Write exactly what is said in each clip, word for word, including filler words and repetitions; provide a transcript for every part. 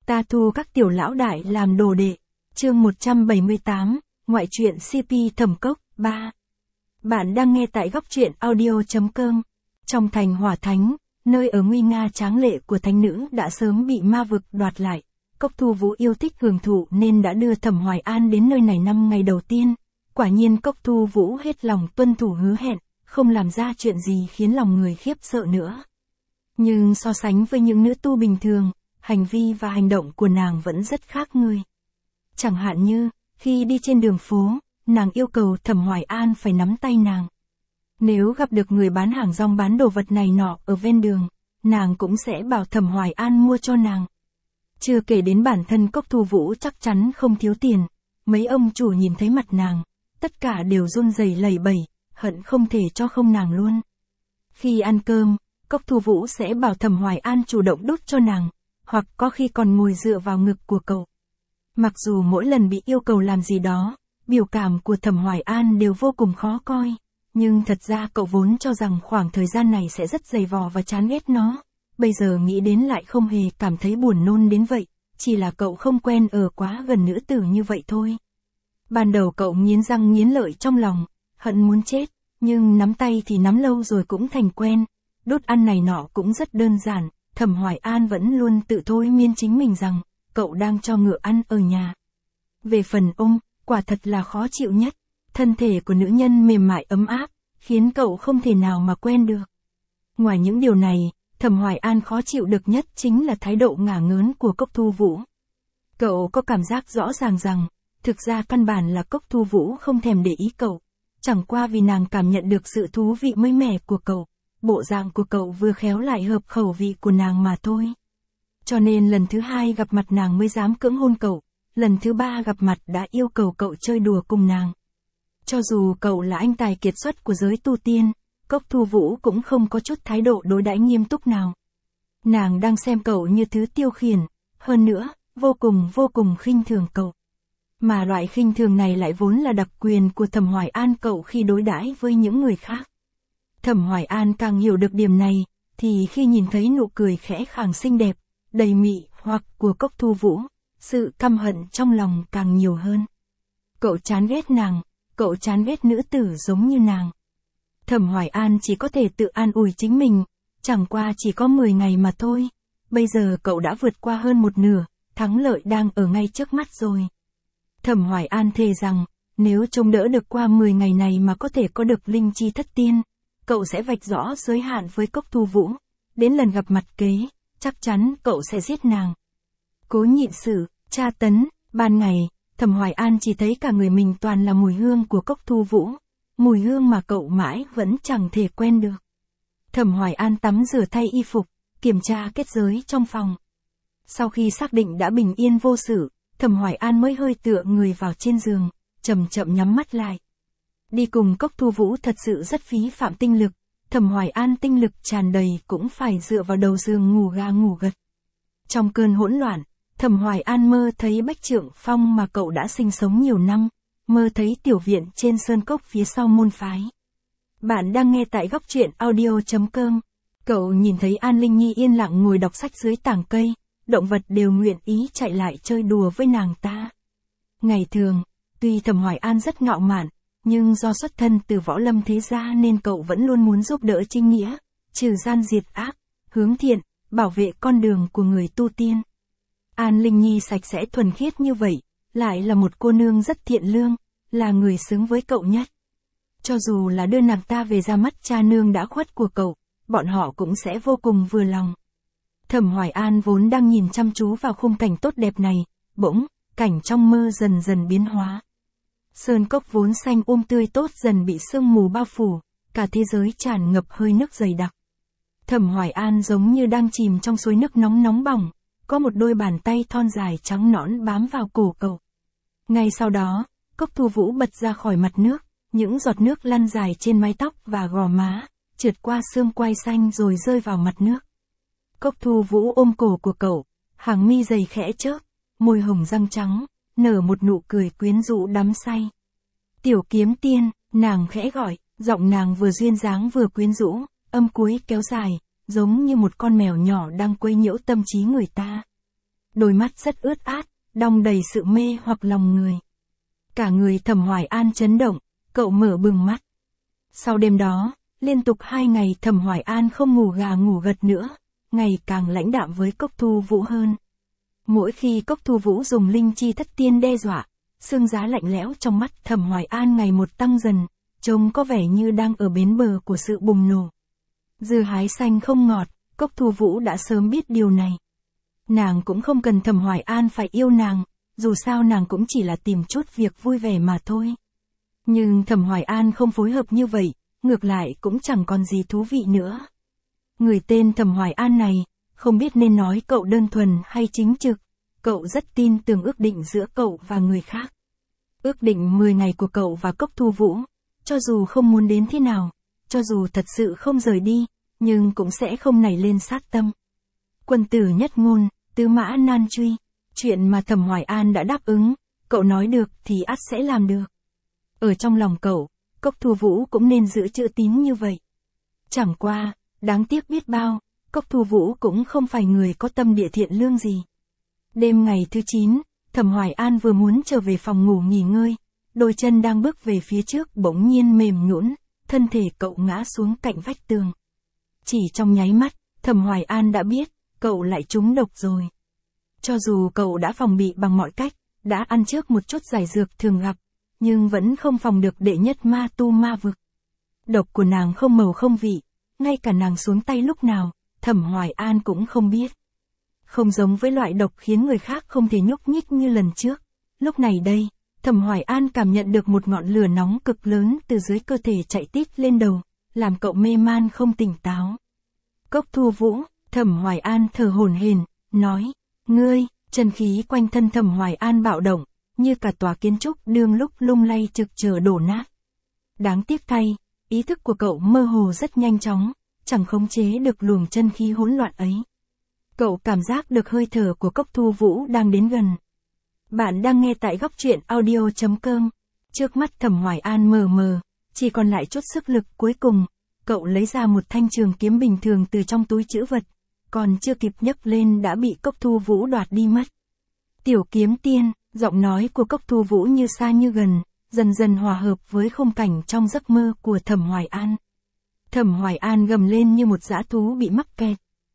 Ta thu các tiểu lão đại làm đồ đệ. Chương một trăm bảy mươi tám, ngoại truyện xê pê Thẩm Cốc, ba. Bạn đang nghe tại góc truyện audio chấm com. Trong thành Hỏa Thánh, nơi ở nguy nga tráng lệ của thánh nữ đã sớm bị ma vực đoạt lại. Cốc Thu Vũ yêu thích hưởng thụ nên đã đưa Thẩm Hoài An đến nơi này năm ngày đầu tiên. Quả nhiên Cốc Thu Vũ hết lòng tuân thủ hứa hẹn, không làm ra chuyện gì khiến lòng người khiếp sợ nữa. Nhưng so sánh với những nữ tu bình thường, hành vi và hành động của nàng vẫn rất khác người. Chẳng hạn như, khi đi trên đường phố, nàng yêu cầu Thẩm Hoài An phải nắm tay nàng. Nếu gặp được người bán hàng rong bán đồ vật này nọ ở ven đường, nàng cũng sẽ bảo Thẩm Hoài An mua cho nàng. Chưa kể đến bản thân Cốc Thu Vũ chắc chắn không thiếu tiền, mấy ông chủ nhìn thấy mặt nàng, tất cả đều run rẩy lẩy bẩy, hận không thể cho không nàng luôn. Khi ăn cơm, Cốc Thu Vũ sẽ bảo Thẩm Hoài An chủ động đút cho nàng, hoặc có khi còn ngồi dựa vào ngực của cậu. Mặc dù mỗi lần bị yêu cầu làm gì đó, biểu cảm của Thẩm Hoài An đều vô cùng khó coi, nhưng thật ra cậu vốn cho rằng khoảng thời gian này sẽ rất dày vò và chán ghét nó, bây giờ nghĩ đến lại không hề cảm thấy buồn nôn đến vậy, chỉ là cậu không quen ở quá gần nữ tử như vậy thôi. Ban đầu cậu nghiến răng nghiến lợi trong lòng, hận muốn chết, nhưng nắm tay thì nắm lâu rồi cũng thành quen, đút ăn này nọ cũng rất đơn giản. Thẩm Hoài An vẫn luôn tự thôi miên chính mình rằng, cậu đang cho ngựa ăn ở nhà. Về phần ôm, quả thật là khó chịu nhất, thân thể của nữ nhân mềm mại ấm áp, khiến cậu không thể nào mà quen được. Ngoài những điều này, Thẩm Hoài An khó chịu được nhất chính là thái độ ngả ngớn của Cốc Thu Vũ. Cậu có cảm giác rõ ràng rằng, thực ra căn bản là Cốc Thu Vũ không thèm để ý cậu, chẳng qua vì nàng cảm nhận được sự thú vị mới mẻ của cậu. Bộ dạng của cậu vừa khéo lại hợp khẩu vị của nàng mà thôi. Cho nên lần thứ hai gặp mặt nàng mới dám cưỡng hôn cậu, lần thứ ba gặp mặt đã yêu cầu cậu chơi đùa cùng nàng. Cho dù cậu là anh tài kiệt xuất của giới tu tiên, Cốc Thu Vũ cũng không có chút thái độ đối đãi nghiêm túc nào. Nàng đang xem cậu như thứ tiêu khiển, hơn nữa, vô cùng vô cùng khinh thường cậu. Mà loại khinh thường này lại vốn là đặc quyền của Thẩm Hoài An cậu khi đối đãi với những người khác. Thẩm Hoài An càng hiểu được điểm này, thì khi nhìn thấy nụ cười khẽ khàng xinh đẹp, đầy mị hoặc của Cốc Thu Vũ, sự căm hận trong lòng càng nhiều hơn. Cậu chán ghét nàng, cậu chán ghét nữ tử giống như nàng. Thẩm Hoài An chỉ có thể tự an ủi chính mình, chẳng qua chỉ có mười ngày mà thôi, bây giờ cậu đã vượt qua hơn một nửa, thắng lợi đang ở ngay trước mắt rồi. Thẩm Hoài An thề rằng, nếu chống đỡ được qua mười ngày này mà có thể có được linh chi thất tiên, cậu sẽ vạch rõ giới hạn với Cốc Thu Vũ, đến lần gặp mặt kế, chắc chắn cậu sẽ giết nàng. Cố nhịn sự, tra tấn, ban ngày, Thẩm Hoài An chỉ thấy cả người mình toàn là mùi hương của Cốc Thu Vũ, mùi hương mà cậu mãi vẫn chẳng thể quen được. Thẩm Hoài An tắm rửa thay y phục, kiểm tra kết giới trong phòng. Sau khi xác định đã bình yên vô sự, Thẩm Hoài An mới hơi tựa người vào trên giường, chậm chậm nhắm mắt lại. Đi cùng Cốc Thu Vũ thật sự rất phí phạm tinh lực, Thẩm Hoài An tinh lực tràn đầy cũng phải dựa vào đầu giường ngủ gà ngủ gật. Trong cơn hỗn loạn, Thẩm Hoài An mơ thấy Bách Trượng Phong mà cậu đã sinh sống nhiều năm, mơ thấy tiểu viện trên sơn cốc phía sau môn phái. Bạn đang nghe tại góc truyện audio chấm com. Cậu nhìn thấy An Linh Nhi yên lặng ngồi đọc sách dưới tảng cây, động vật đều nguyện ý chạy lại chơi đùa với nàng ta. Ngày thường, tuy Thẩm Hoài An rất ngạo mạn, nhưng do xuất thân từ võ lâm thế gia nên cậu vẫn luôn muốn giúp đỡ chính nghĩa, trừ gian diệt ác, hướng thiện, bảo vệ con đường của người tu tiên. An Linh Nhi sạch sẽ thuần khiết như vậy, lại là một cô nương rất thiện lương, là người xứng với cậu nhất. Cho dù là đưa nàng ta về ra mắt cha nương đã khuất của cậu, bọn họ cũng sẽ vô cùng vừa lòng. Thẩm Hoài An vốn đang nhìn chăm chú vào khung cảnh tốt đẹp này, bỗng, cảnh trong mơ dần dần biến hóa. Sơn cốc vốn xanh um tươi tốt dần bị sương mù bao phủ, cả thế giới tràn ngập hơi nước dày đặc. Thẩm Hoài An giống như đang chìm trong suối nước nóng nóng bỏng, có một đôi bàn tay thon dài trắng nõn bám vào cổ cậu. Ngay sau đó, Cốc Thu Vũ bật ra khỏi mặt nước, những giọt nước lăn dài trên mái tóc và gò má, trượt qua xương quai xanh rồi rơi vào mặt nước. Cốc Thu Vũ ôm cổ của cậu, hàng mi dày khẽ chớp, môi hồng răng trắng, nở một nụ cười quyến rũ đắm say. Tiểu Kiếm Tiên, nàng khẽ gọi, giọng nàng vừa duyên dáng vừa quyến rũ, âm cuối kéo dài, giống như một con mèo nhỏ đang quấy nhiễu tâm trí người ta. đôi mắt rất ướt át, đong đầy sự mê hoặc lòng người. Cả người Thẩm Hoài An chấn động, cậu mở bừng mắt. Sau đêm đó, liên tục hai ngày Thẩm Hoài An không ngủ gà ngủ gật nữa, ngày càng lãnh đạm với Cốc Thu Vũ hơn. Mỗi khi Cốc Thu Vũ dùng linh chi thất tiên đe dọa, xương giá lạnh lẽo trong mắt Thẩm Hoài An ngày một tăng dần, trông có vẻ như đang ở bến bờ của sự bùng nổ. Dưa hái xanh không ngọt, Cốc Thu Vũ đã sớm biết điều này. Nàng cũng không cần Thẩm Hoài An phải yêu nàng, dù sao nàng cũng chỉ là tìm chút việc vui vẻ mà thôi. Nhưng Thẩm Hoài An không phối hợp như vậy, ngược lại cũng chẳng còn gì thú vị nữa. Người tên Thẩm Hoài An này, không biết nên nói cậu đơn thuần hay chính trực, cậu rất tin tưởng ước định giữa cậu và người khác. Ước định mười ngày của cậu và Cốc Thu Vũ, cho dù không muốn đến thế nào, cho dù thật sự không rời đi, nhưng cũng sẽ không nảy lên sát tâm. Quân tử nhất ngôn, tứ mã nan truy, chuyện mà Thẩm Hoài An đã đáp ứng, cậu nói được thì ắt sẽ làm được. Ở trong lòng cậu, Cốc Thu Vũ cũng nên giữ chữ tín như vậy. Chẳng qua, đáng tiếc biết bao, Cốc Thu Vũ cũng không phải người có tâm địa thiện lương gì. Đêm ngày thứ chín, Thẩm Hoài An vừa muốn trở về phòng ngủ nghỉ ngơi, đôi chân đang bước về phía trước bỗng nhiên mềm nhũn, thân thể cậu ngã xuống cạnh vách tường. Chỉ trong nháy mắt, Thẩm Hoài An đã biết, cậu lại trúng độc rồi. Cho dù cậu đã phòng bị bằng mọi cách, đã ăn trước một chút giải dược thường gặp, nhưng vẫn không phòng được đệ nhất ma tu ma vực. Độc của nàng không màu không vị, ngay cả nàng xuống tay lúc nào, Thẩm Hoài An cũng không biết. Không giống với loại độc khiến người khác không thể nhúc nhích như lần trước. Lúc này đây, Thẩm Hoài An cảm nhận được một ngọn lửa nóng cực lớn từ dưới cơ thể chạy tít lên đầu, làm cậu mê man không tỉnh táo. Cốc Thu Vũ, Thẩm Hoài An thở hổn hển, nói, ngươi, chân khí quanh thân Thẩm Hoài An bạo động, như cả tòa kiến trúc đương lúc lung lay trực chờ đổ nát. Đáng tiếc thay, ý thức của cậu mơ hồ rất nhanh chóng, chẳng khống chế được luồng chân khí hỗn loạn ấy. Cậu cảm giác được hơi thở của Cốc Thu Vũ đang đến gần. Bạn đang nghe tại góc truyện audio chấm com. Trước mắt Thẩm Hoài An mờ mờ, chỉ còn lại chút sức lực cuối cùng. Cậu lấy ra một thanh trường kiếm bình thường từ trong túi trữ vật, còn chưa kịp nhấc lên đã bị Cốc Thu Vũ đoạt đi mất. Tiểu kiếm tiên, giọng nói của Cốc Thu Vũ như xa như gần, dần dần hòa hợp với khung cảnh trong giấc mơ của Thẩm Hoài An. Thẩm Hoài An gầm lên như một dã thú bị mắc kẹt.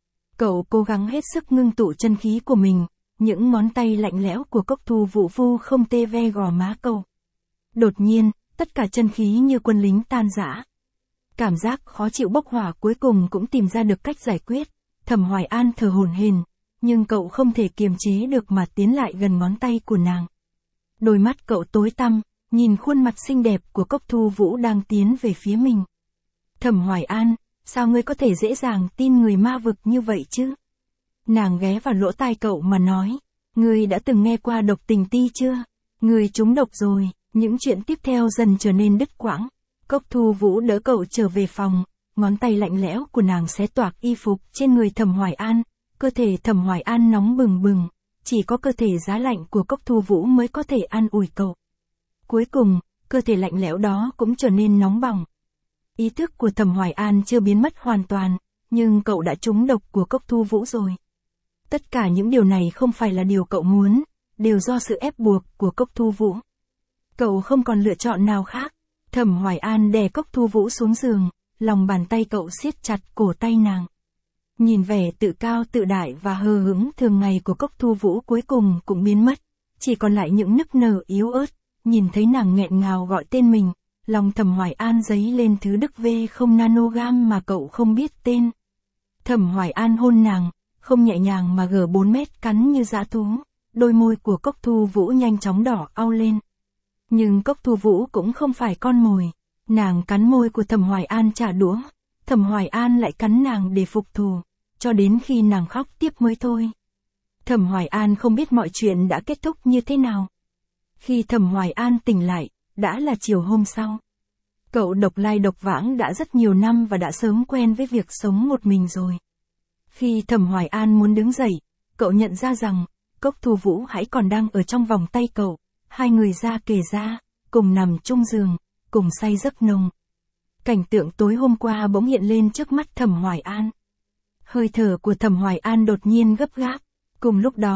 Cậu cố gắng hết sức ngưng tụ chân khí của mình, những ngón tay lạnh lẽo của Cốc Thu Vũ vu không tê ve gò má cậu. Đột nhiên, tất cả chân khí như quân lính tan rã. Cảm giác khó chịu bốc hỏa cuối cùng cũng tìm ra được cách giải quyết. Thẩm Hoài An thở hổn hển, nhưng cậu không thể kiềm chế được mà tiến lại gần ngón tay của nàng. Đôi mắt cậu tối tăm, nhìn khuôn mặt xinh đẹp của Cốc Thu Vũ đang tiến về phía mình. Thẩm Hoài An, sao ngươi có thể dễ dàng tin người ma vực như vậy chứ? Nàng ghé vào lỗ tai cậu mà nói, ngươi đã từng nghe qua độc tình ti chưa? Ngươi trúng độc rồi. Những chuyện tiếp theo dần trở nên đứt quãng. Cốc Thu Vũ đỡ cậu trở về phòng, ngón tay lạnh lẽo của nàng xé toạc y phục trên người Thẩm Hoài An, cơ thể Thẩm Hoài An nóng bừng bừng, chỉ có cơ thể giá lạnh của Cốc Thu Vũ mới có thể an ủi cậu. Cuối cùng, cơ thể lạnh lẽo đó cũng trở nên nóng bỏng. Ý thức của Thẩm Hoài An chưa biến mất hoàn toàn, nhưng cậu đã trúng độc của Cốc Thu Vũ rồi. Tất cả những điều này không phải là điều cậu muốn, đều do sự ép buộc của Cốc Thu Vũ. Cậu không còn lựa chọn nào khác. Thẩm Hoài An đè Cốc Thu Vũ xuống giường, lòng bàn tay cậu siết chặt cổ tay nàng. Nhìn vẻ tự cao tự đại và hờ hững thường ngày của Cốc Thu Vũ cuối cùng cũng biến mất, chỉ còn lại những nức nở yếu ớt. Nhìn thấy nàng nghẹn ngào gọi tên mình, lòng Thẩm Hoài An dấy lên thứ đức V không nanogam mà cậu không biết tên. Thẩm Hoài An hôn nàng, không nhẹ nhàng mà gờ bốn mét cắn như dã thú, đôi môi của Cốc Thu Vũ nhanh chóng đỏ au lên. Nhưng Cốc Thu Vũ cũng không phải con mồi, nàng cắn môi của Thẩm Hoài An trả đũa, Thẩm Hoài An lại cắn nàng để phục thù, cho đến khi nàng khóc tiếp mới thôi. Thẩm Hoài An không biết mọi chuyện đã kết thúc như thế nào. Khi Thẩm Hoài An tỉnh lại, đã là chiều hôm sau. Cậu độc lai độc vãng đã rất nhiều năm và đã sớm quen với việc sống một mình rồi. Khi Thẩm Hoài An muốn đứng dậy, cậu nhận ra rằng, Cốc Thu Vũ hãy còn đang ở trong vòng tay cậu, hai người ra kề ra, cùng nằm chung giường, cùng say giấc nồng. Cảnh tượng tối hôm qua bỗng hiện lên trước mắt Thẩm Hoài An. Hơi thở của Thẩm Hoài An đột nhiên gấp gáp, cùng lúc đó,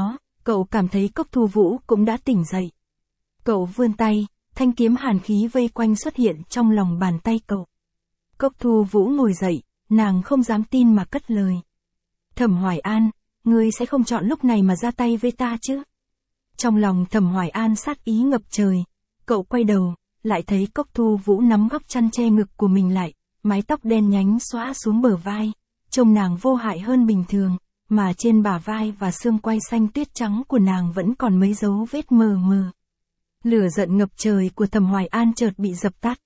cậu cảm thấy Cốc Thu Vũ cũng đã tỉnh dậy. Cậu vươn tay, thanh kiếm hàn khí vây quanh xuất hiện trong lòng bàn tay cậu. Cốc Thu Vũ ngồi dậy, nàng không dám tin mà cất lời. Thẩm Hoài An, ngươi sẽ không chọn lúc này mà ra tay với ta chứ? Trong lòng Thẩm Hoài An sát ý ngập trời, cậu quay đầu, lại thấy Cốc Thu Vũ nắm góc chăn che ngực của mình lại, mái tóc đen nhánh xõa xuống bờ vai, trông nàng vô hại hơn bình thường, mà trên bả vai và xương quai xanh tuyết trắng của nàng vẫn còn mấy dấu vết mờ mờ. Lửa giận ngập trời của Thẩm Hoài An chợt bị dập tắt.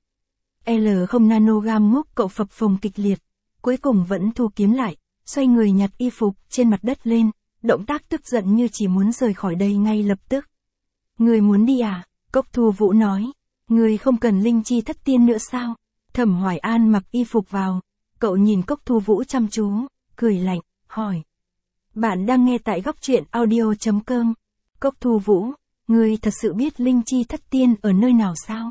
L không nanogram ngốc cậu phập phồng kịch liệt, cuối cùng vẫn thu kiếm lại, xoay người nhặt y phục trên mặt đất lên, động tác tức giận như chỉ muốn rời khỏi đây ngay lập tức. Người muốn đi à? Cốc Thu Vũ nói. Người không cần linh chi thất tiên nữa sao? Thẩm Hoài An mặc y phục vào, cậu nhìn Cốc Thu Vũ chăm chú, cười lạnh, hỏi. Bạn đang nghe tại góc truyện audio chấm com. Cốc Thu Vũ, ngươi thật sự biết linh chi thất tiên ở nơi nào sao?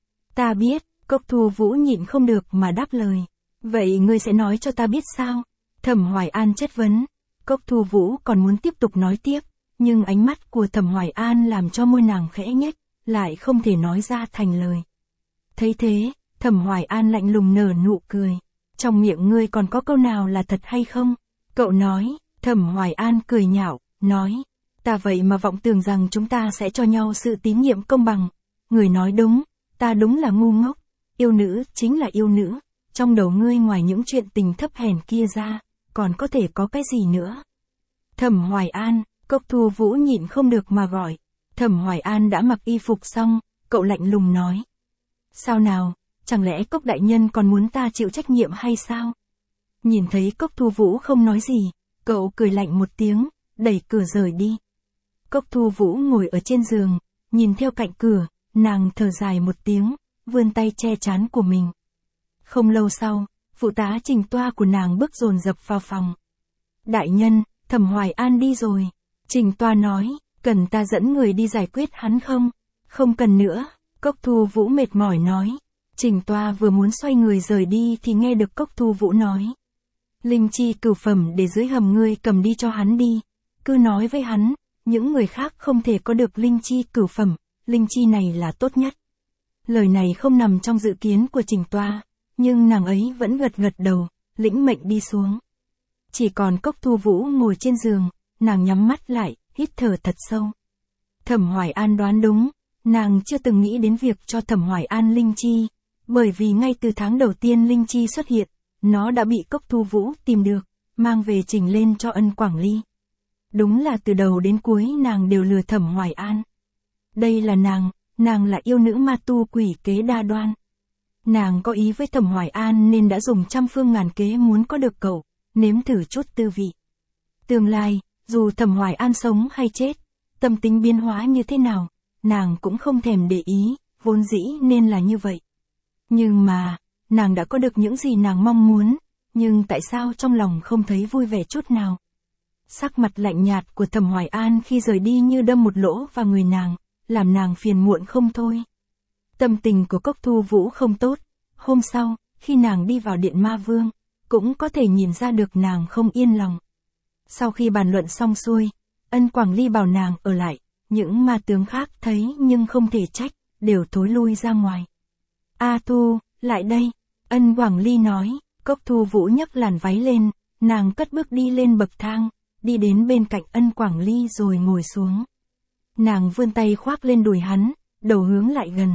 Ta biết, Cốc Thu Vũ nhịn không được mà đáp lời. Vậy ngươi sẽ nói cho ta biết sao? Thẩm Hoài An chất vấn. Cốc Thu Vũ còn muốn tiếp tục nói tiếp, nhưng ánh mắt của Thẩm Hoài An làm cho môi nàng khẽ nhếch, lại không thể nói ra thành lời. Thấy thế, Thẩm Hoài An lạnh lùng nở nụ cười. Trong miệng ngươi còn có câu nào là thật hay không? Cậu nói. Thẩm Hoài An cười nhạo, nói. Ta vậy mà vọng tưởng rằng chúng ta sẽ cho nhau sự tín nhiệm công bằng. Người nói đúng, ta đúng là ngu ngốc. Yêu nữ chính là yêu nữ. Trong đầu ngươi ngoài những chuyện tình thấp hèn kia ra, còn có thể có cái gì nữa? Thẩm Hoài An, Cốc Thu Vũ nhịn không được mà gọi. Thẩm Hoài An đã mặc y phục xong, cậu lạnh lùng nói. Sao nào, chẳng lẽ Cốc đại nhân còn muốn ta chịu trách nhiệm hay sao? Nhìn thấy Cốc Thu Vũ không nói gì, cậu cười lạnh một tiếng, đẩy cửa rời đi. Cốc Thu Vũ ngồi ở trên giường, nhìn theo cạnh cửa, nàng thở dài một tiếng, vươn tay che trán của mình. Không lâu sau, phụ tá Trình Toa của nàng bước dồn dập vào phòng. Đại nhân, Thẩm Hoài An đi rồi. Trình Toa nói, cần ta dẫn người đi giải quyết hắn không? Không cần nữa, Cốc Thu Vũ mệt mỏi nói. Trình Toa vừa muốn xoay người rời đi thì nghe được Cốc Thu Vũ nói. Linh chi cửu phẩm để dưới hầm ngươi cầm đi cho hắn đi. Cứ nói với hắn, những người khác không thể có được linh chi cửu phẩm, linh chi này là tốt nhất. Lời này không nằm trong dự kiến của Trình Toa, nhưng nàng ấy vẫn gật gật đầu, lĩnh mệnh đi xuống. Chỉ còn Cốc Thu Vũ ngồi trên giường, nàng nhắm mắt lại, hít thở thật sâu. Thẩm Hoài An đoán đúng, nàng chưa từng nghĩ đến việc cho Thẩm Hoài An linh chi, bởi vì ngay từ tháng đầu tiên linh chi xuất hiện, nó đã bị Cốc Thu Vũ tìm được, mang về trình lên cho Ân Quảng Ly. Đúng là từ đầu đến cuối nàng đều lừa Thẩm Hoài An. Đây là nàng, nàng là yêu nữ ma tu quỷ kế đa đoan. Nàng có ý với Thẩm Hoài An nên đã dùng trăm phương ngàn kế muốn có được cậu, nếm thử chút tư vị. Tương lai, dù Thẩm Hoài An sống hay chết, tâm tính biến hóa như thế nào, nàng cũng không thèm để ý, vốn dĩ nên là như vậy. Nhưng mà, nàng đã có được những gì nàng mong muốn, nhưng tại sao trong lòng không thấy vui vẻ chút nào? Sắc mặt lạnh nhạt của Thẩm Hoài An khi rời đi như đâm một lỗ vào người nàng, làm nàng phiền muộn không thôi. Tâm tình của Cốc Thu Vũ không tốt, hôm sau, khi nàng đi vào điện ma vương, cũng có thể nhìn ra được nàng không yên lòng. Sau khi bàn luận xong xuôi, Ân Quảng Ly bảo nàng ở lại, những ma tướng khác thấy nhưng không thể trách, đều thối lui ra ngoài. A Thu, lại đây, Ân Quảng Ly nói. Cốc Thu Vũ nhấc làn váy lên, nàng cất bước đi lên bậc thang, đi đến bên cạnh Ân Quảng Ly rồi ngồi xuống. Nàng vươn tay khoác lên đùi hắn, đầu hướng lại gần.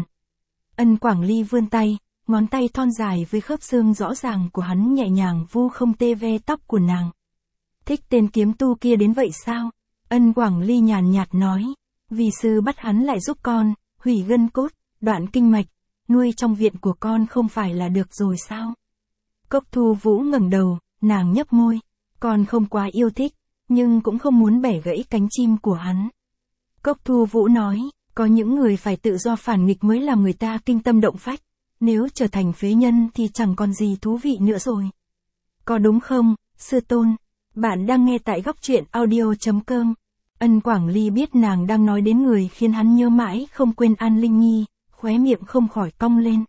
Ân Quảng Ly vươn tay, ngón tay thon dài với khớp xương rõ ràng của hắn nhẹ nhàng vu không tê ve tóc của nàng. Thích tên kiếm tu kia đến vậy sao? Ân Quảng Ly nhàn nhạt nói, vì sư bắt hắn lại giúp con, hủy gân cốt, đoạn kinh mạch, nuôi trong viện của con không phải là được rồi sao? Cốc Thu Vũ ngẩng đầu, nàng nhấp môi, con không quá yêu thích, nhưng cũng không muốn bẻ gãy cánh chim của hắn. Cốc Thu Vũ nói, có những người phải tự do phản nghịch mới làm người ta kinh tâm động phách, nếu trở thành phế nhân thì chẳng còn gì thú vị nữa rồi. Có đúng không, sư tôn? Bạn đang nghe tại góc truyện audio chấm com. Ân Quảng Ly biết nàng đang nói đến người khiến hắn nhớ mãi không quên An Linh Nhi, khóe miệng không khỏi cong lên.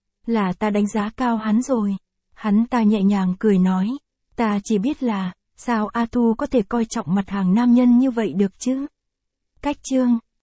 Là ta đánh giá cao hắn rồi. Hắn ta nhẹ nhàng cười nói, ta chỉ biết là, sao A Thu có thể coi trọng mặt hàng nam nhân như vậy được chứ? Cách chương